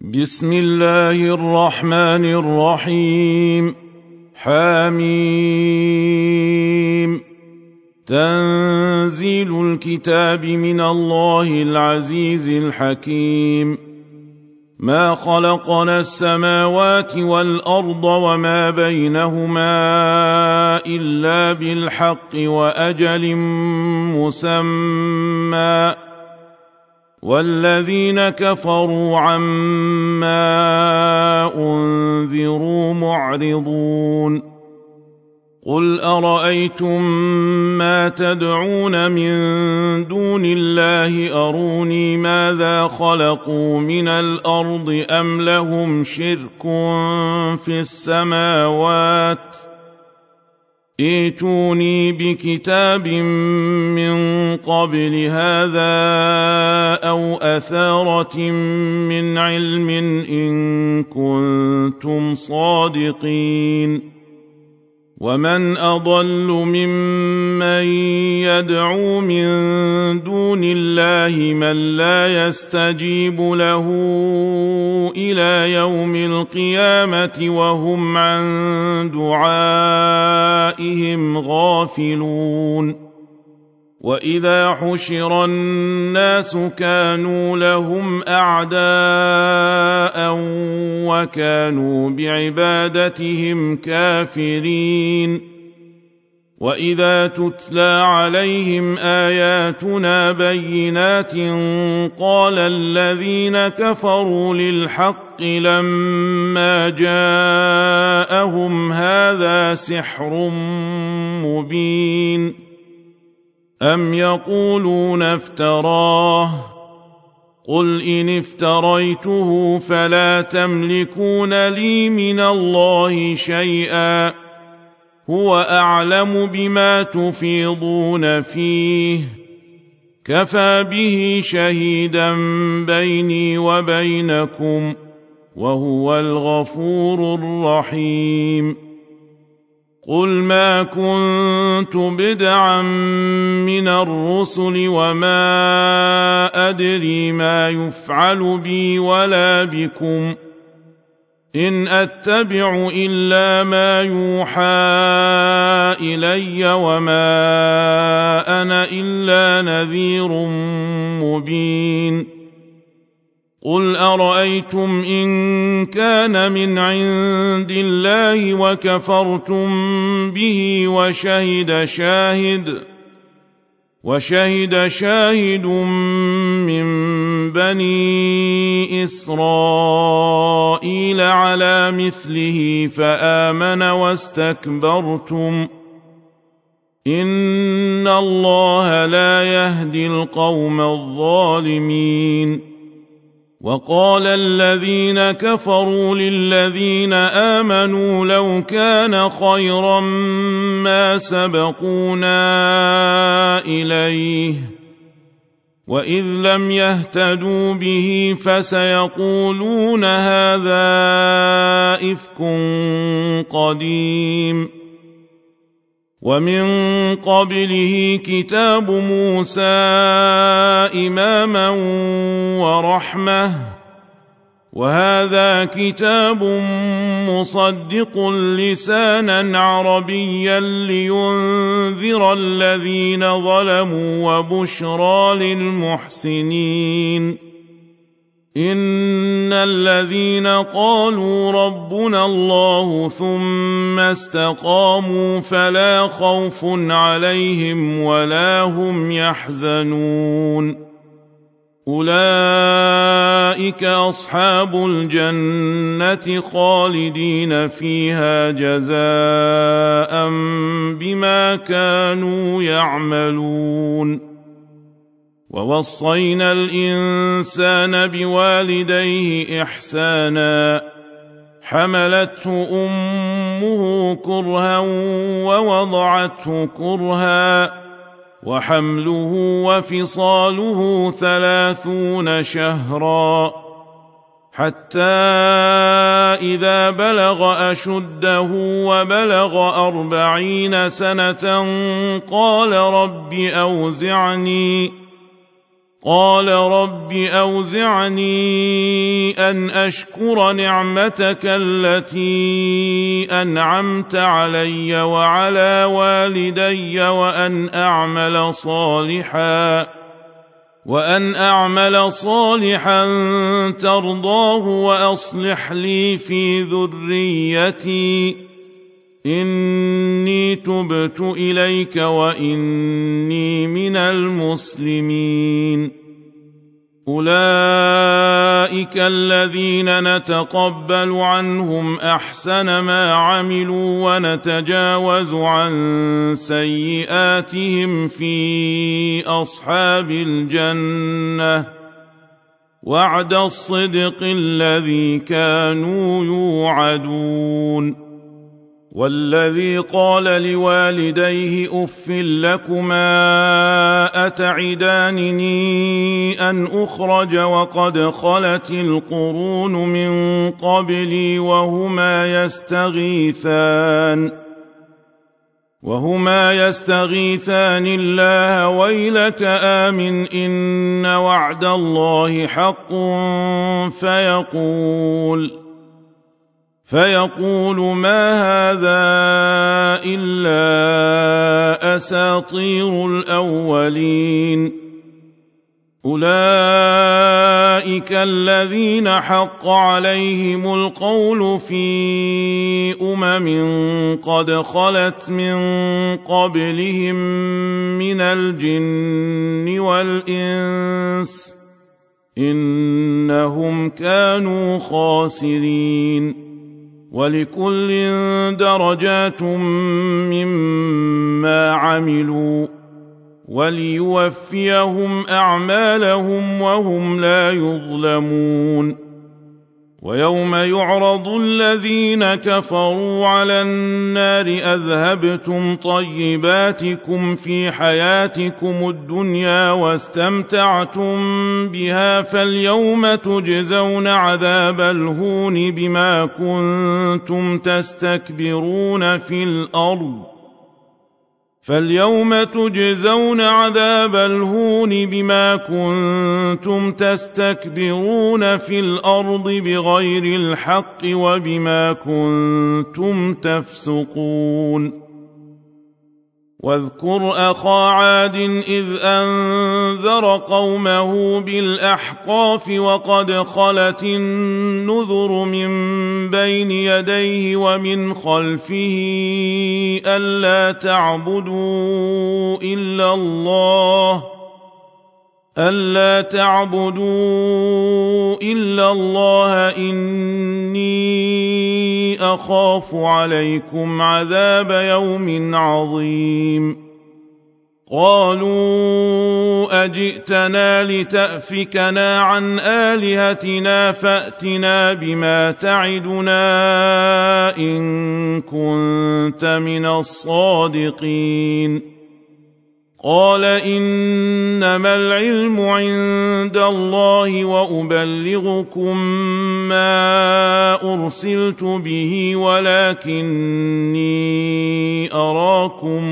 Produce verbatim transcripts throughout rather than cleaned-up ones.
بسم الله الرحمن الرحيم. حميم. تنزيل الكتاب من الله العزيز الحكيم. ما خلقنا السماوات والأرض وما بينهما إلا بالحق وأجل مسمى، والذين كفروا عما أنذروا معرضون. قل أرأيتم ما تدعون من دون الله أروني ماذا خلقوا من الأرض أم لهم شرك في السماوات؟ ائتوني بكتاب من قبل هذا أو أثارة من علم إن كنتم صادقين. ومن أضل ممن يدعو من دون الله من لا يستجيب له إلى يوم القيامة وهم عن دعائهم غافلون. وإذا حشر الناس كانوا لهم أعداء وكانوا بعبادتهم كافرين. وإذا تتلى عليهم آياتنا بينات قال الذين كفروا للحق لما جاءهم هذا سحر مبين. أم يقولون افتراه؟ قل إن افتريته فلا تملكون لي من الله شيئا، هو أعلم بما تفيضون فيه، كفى به شهيدا بيني وبينكم، وهو الغفور الرحيم. قل ما كنت بدعا من الرسل وما أدري ما يفعل بي ولا بكم، إن أتبع إلا ما يوحى إلي وما أنا إلا نذير مبين. قل أرأيتم إن كان من عند الله وكفرتم به وشهد شاهد وشهد شاهد من بني إسرائيل على مثله فآمن واستكبرتم، إن الله لا يهدي القوم الظالمين. وقال الذين كفروا للذين آمنوا لو كان خيرا ما سبقونا إليه، وإذ لم يهتدوا به فسيقولون هذا إفك قديم. ومن قبله كتاب موسى إماما ورحمة، وهذا كتاب مصدق لسانا عربيا لينذر الذين ظلموا وبشرى للمحسنين. إن الذين قالوا ربنا الله ثم استقاموا فلا خوف عليهم ولا هم يحزنون. أولئك أصحاب الجنة خالدين فيها جزاء بما كانوا يعملون. ووصينا الإنسان بوالديه إحسانا، حملته أمه كرها ووضعته كرها، وحمله وفصاله ثلاثون شهرا، حتى إذا بلغ أشده وبلغ أربعين سنة قال رب أوزعني قال رب أوزعني أن أشكر نعمتك التي أنعمت علي وعلى والدي وأن أعمل صالحا وأن أعمل صالحا ترضاه وأصلح لي في ذريتي إني تبت إليك وإني من المسلمين. أولئك الذين نتقبل عنهم أحسن ما عملوا ونتجاوز عن سيئاتهم في أصحاب الجنة وعد الصدق الذي كانوا يوعدون. والذي قال لوالديه أف لكما أتعدانني أن أخرج وقد خلت القرون من قبلي وهما يستغيثان وهما يستغيثان الله ويلك آمن إن وعد الله حق فيقول فيقول ما هذا إلا أساطير الأولين. أولئك الذين حق عليهم القول في أمم قد خلت من قبلهم من الجن والإنس إنهم كانوا خاسرين. ولكل درجات مما عملوا وليوفيهم أعمالهم وهم لا يظلمون. ويوم يعرض الذين كفروا على النار أذهبتم طيباتكم في حياتكم الدنيا واستمتعتم بها فاليوم تجزون عذاب الهون بما كنتم تستكبرون في الأرض فاليوم تجزون عذاب الهون بما كنتم تستكبرون في الأرض بغير الحق وبما كنتم تفسقون. واذكر أخا عاد إذ أنذر قومه بالأحقاف وقد خلت النذر من بين يديه ومن خلفه ألا تعبدوا إلا الله ألا تعبدوا إلا الله إني أخاف عليكم عذاب يوم عظيم. قالوا أجئتنا لتأفكنا عن آلهتنا فأتنا بما تعدنا إن كنت من الصادقين. قال إنما العلم عند الله وأبلغكم ما أرسلت به ولكني أراكم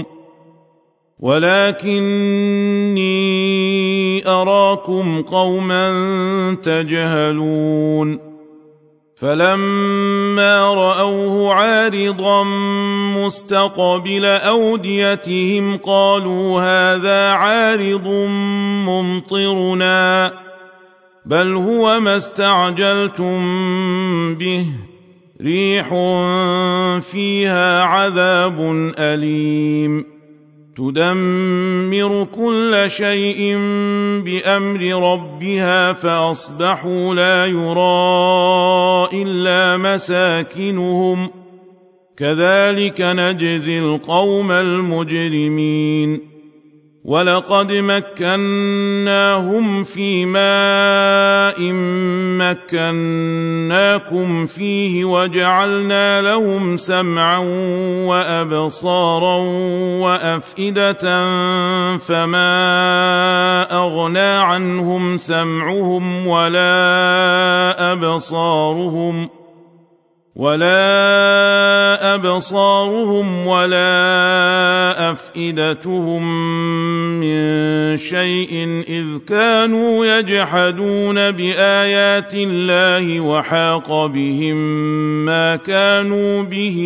ولكني أراكم قوما تجهلون. فلما رأوه عارضا مستقبل أوديتهم قالوا هذا عارض ممطرنا بل هو ما استعجلتم به ريح فيها عذاب أليم تدمر كل شيء بأمر ربها فأصبحوا لا يرى إلا مساكنهم كذلك نجزي القوم المجرمين. ولقد مكناهم في ماء مكناكم فيه وجعلنا لهم سمعا وأبصارا وأفئدة فما أغنى عنهم سمعهم ولا أبصارهم ولا أبصارهم ولا أفئدتهم من شيء إذ كانوا يجحدون بآيات الله وحاق بهم ما كانوا به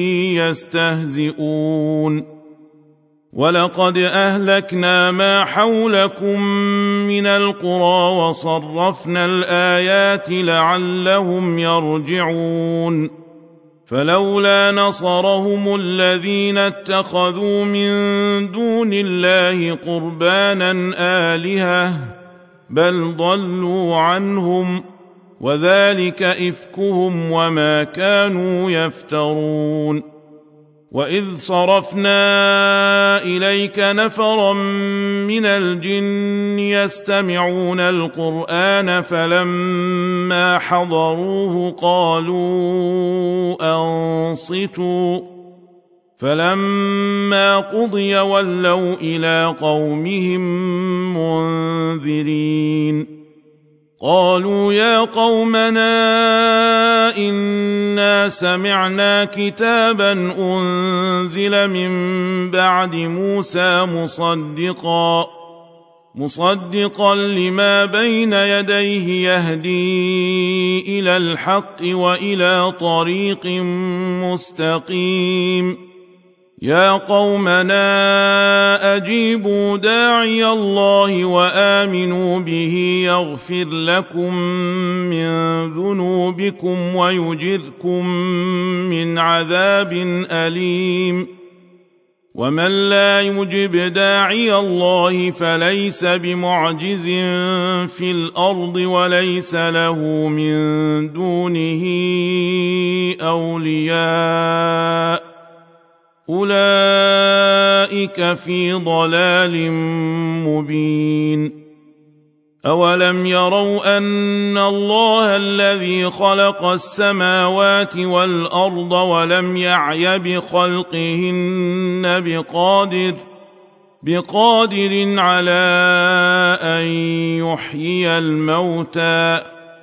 يستهزئون ولقد أهلكنا ما حولكم من القرى وصرفنا الآيات لعلهم يرجعون فلولا نصرهم الذين اتخذوا من دون الله قربانا آلهة بل ضلوا عنهم وذلك إفكهم وما كانوا يفترون وإذ صرفنا إليك نفرا من الجن يستمعون القرآن فلما حضروه قالوا أنصتوا فلما قضي ولوا إلى قومهم منذرين قالوا يا قومنا إنا سمعنا كتابا أنزل من بعد موسى مصدقا مصدقا لما بين يديه يهدي إلى الحق وإلى طريق مستقيم يا قومنا أجيبوا داعي الله وآمنوا به يغفر لكم من ذنوبكم ويجركم من عذاب أليم ومن لا يجب داعي الله فليس بمعجز في الأرض وليس له من دونه أولياء أولئك في ضلال مبين أولم يروا أن الله الذي خلق السماوات والأرض ولم يعي بخلقهن بقادر بقادر على أن يحيي الموتى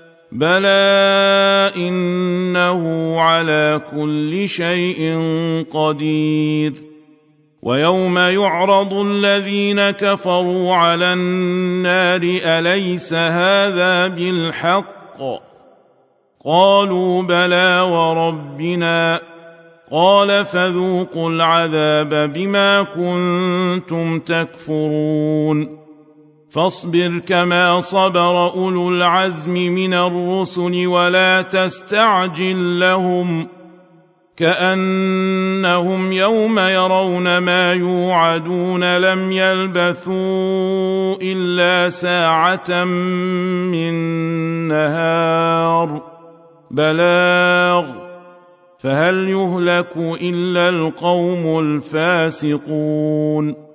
بلى إنه على كل شيء قدير ويوم يعرض الذين كفروا على النار أليس هذا بالحق قالوا بلى وربنا قال فذوقوا العذاب بما كنتم تكفرون فاصبر كما صبر أولو العزم من الرسل ولا تستعجل لهم كأنهم يوم يرون ما يوعدون لم يلبثوا إلا ساعة من نهار بلاغ فهل يهلك إلا القوم الفاسقون